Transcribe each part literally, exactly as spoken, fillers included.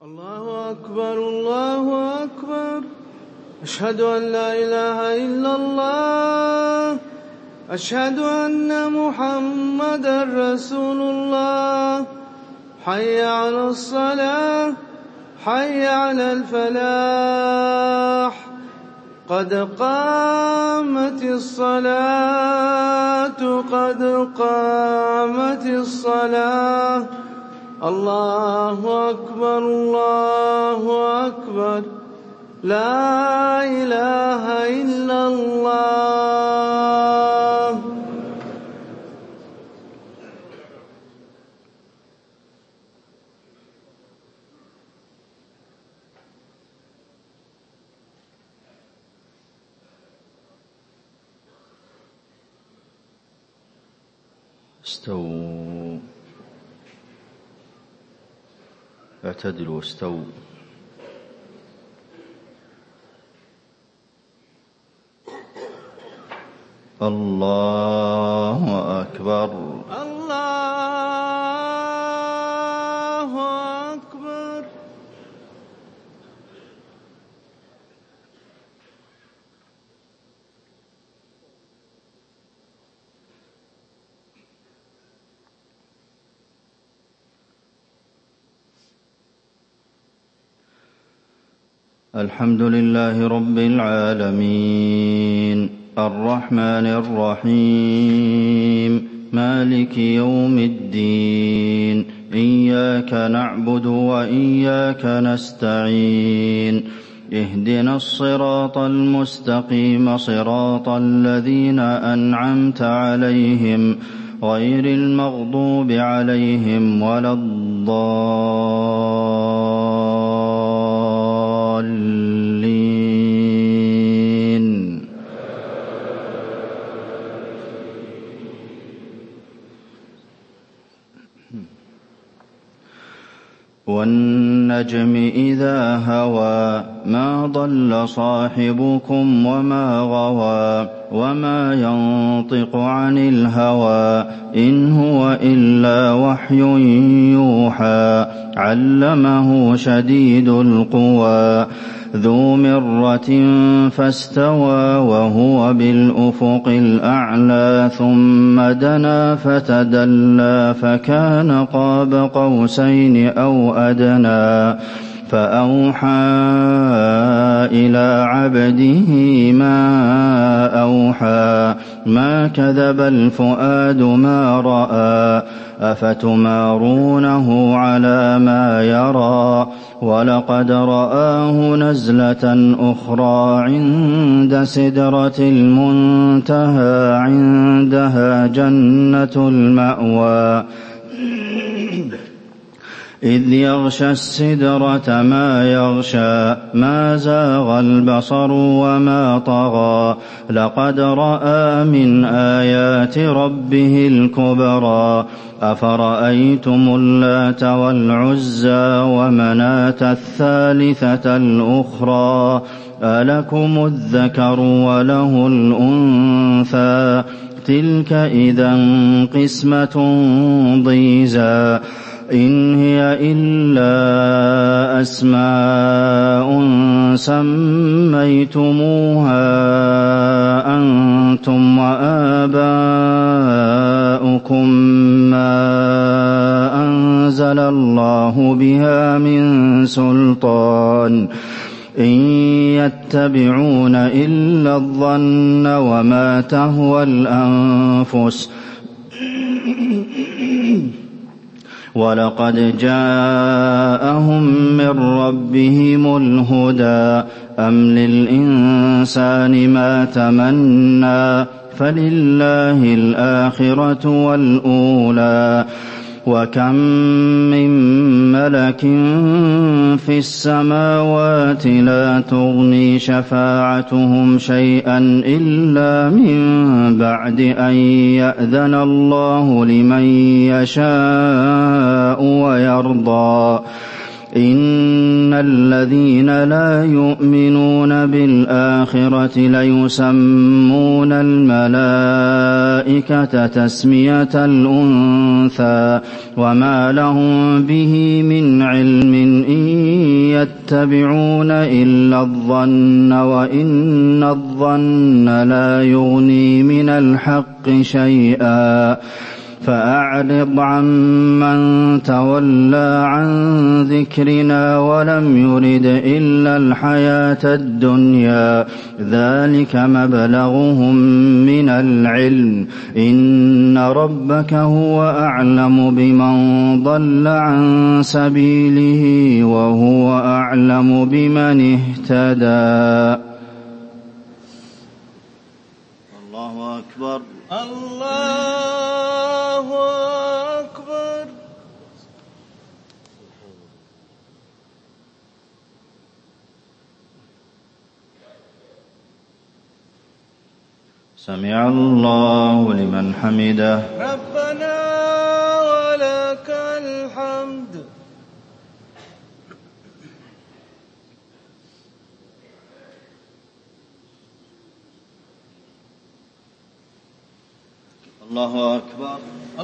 الله أكبر الله أكبر أشهد أن لا إله إلا الله أشهد أن محمدا رسول الله حي على الصلاة حي على الفلاح قد قامت الصلاة قد قامت الصلاة الله أكبر الله أكبر لا إله إلا الله. استووا اعتدلوا استووا. الله أكبر الله أكبر. الحمد لله رب العالمين الرحمن الرحيم مالك يوم الدين إياك نعبد وإياك نستعين اهدنا الصراط المستقيم صراط الذين أنعمت عليهم غير المغضوب عليهم ولا الضالين. والنجم إذا هوى ما ضل صاحبكم وما غوى وما ينطق عن الهوى إن هو إلا وحي يوحى علمه شديد القوى ذو مرة فاستوى وهو بالأفق الأعلى ثم دنا فتدلى فكان قاب قوسين أو أدنى فأوحى إلى عبده ما أوحى ما كذب الفؤاد ما رأى أفتمارونه على ما يرى ولقد رآه نزلة أخرى عند سدرة المنتهى عندها جنة المأوى إذ يغشى السدرة ما يغشى ما زاغ البصر وما طغى لقد رأى من آيات ربه الكبرى أفرأيتم اللات والعزى ومناة الثالثة الأخرى ألكم الذكر وله الأنثى تلك إذا قسمة ضيزى إن هي إلا أسماء سميتموها أنتم وآباؤكم ما أنزل الله بها من سلطان إن يتبعون إلا الظن وما تهوى الأنفس ولقد جاءهم من ربهم الهدى أم للإنسان ما تمنى فلله الآخرة والأولى وكم من ملك في السماوات لا تغني شفاعتهم شيئا إلا من بعد أن يأذن الله لمن يشاء ويرضى إن الذين لا يؤمنون بالآخرة ليسمون الملائكة تسمية الأنثى وما لهم به من علم إن يتبعون إلا الظن وإن الظن لا يغني من الحق شيئا فأعرض عمن تولى عن ذكرنا ولم يرد إلا الحياة الدنيا ذلك مبلغهم من العلم إن ربك هو أعلم بمن ضل عن سبيله وهو أعلم بمن اهتدى. الله أكبر. الله أكبر. سمع الله لمن حمده. ربنا ولك الحمد. الله أكبر.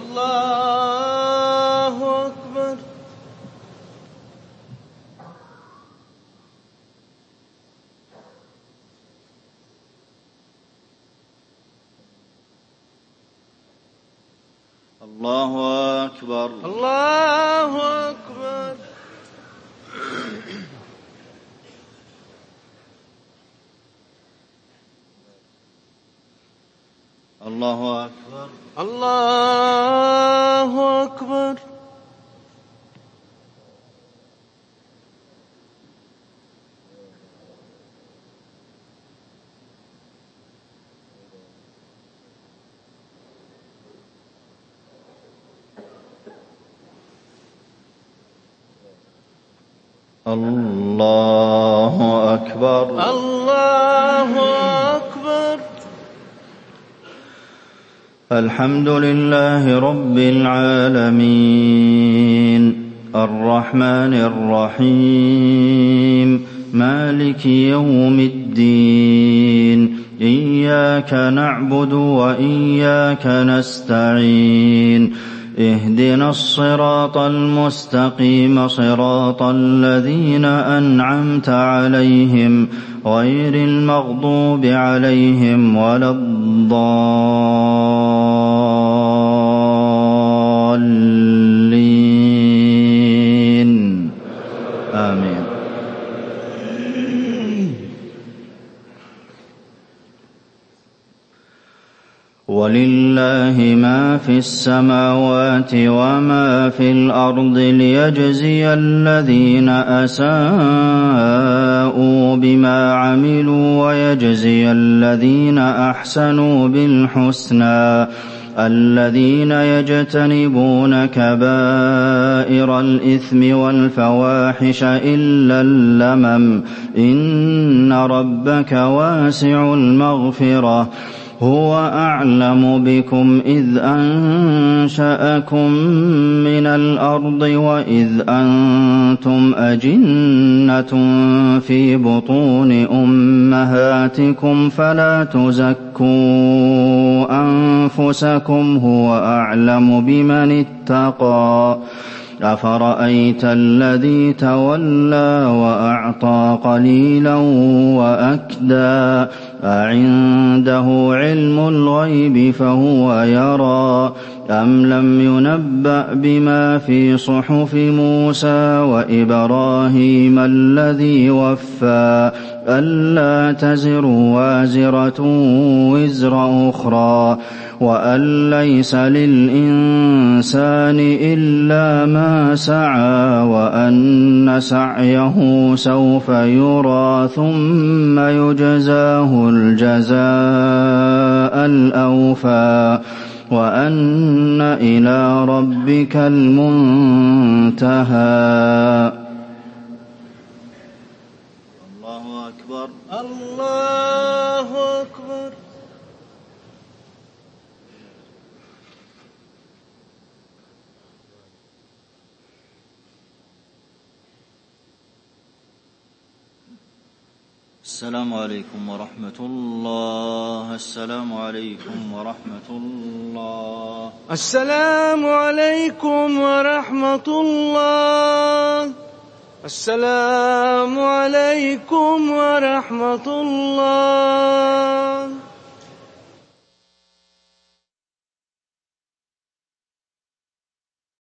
الله أكبر. الله أكبر. الله أكبر. الله أكبر. الله أكبر. الله أكبر. الله أكبر. الحمد لله رب العالمين الرحمن الرحيم مالك يوم الدين إياك نعبد وإياك نستعين اهدنا الصراط المستقيم صراط الذين أنعمت عليهم غير المغضوب عليهم ولا الضالين آمين. ولله ما في السماوات وما في الأرض ليجزي الذين أساءوا بما عملوا ويجزي الذين أحسنوا بالحسنى الذين يجتنبون كبائر الإثم والفواحش إلا اللمم إن ربك واسع المغفرة هو أعلم بكم إذ أنشأكم من الأرض وإذ أنتم أجنة في بطون أمهاتكم فلا تزكوا أنفسكم هو أعلم بمن اتقى أفرأيت الذي تولى وأعطى قليلا وأكدى أعنده علم الغيب فهو يرى أم لم ينبأ بما في صحف موسى وإبراهيم الذي وفى ألا تزر وازرة وزر أخرى وأن ليس للإنسان إلا ما سعى وأن سعيه سوف يرى ثم يجزاه الجزاء الأوفى وأن إلى ربك المنتهى. الله أكبر. الله أكبر. السلام عليكم ورحمة الله. السلام عليكم ورحمة الله. السلام عليكم ورحمة الله. السلام عليكم ورحمة الله.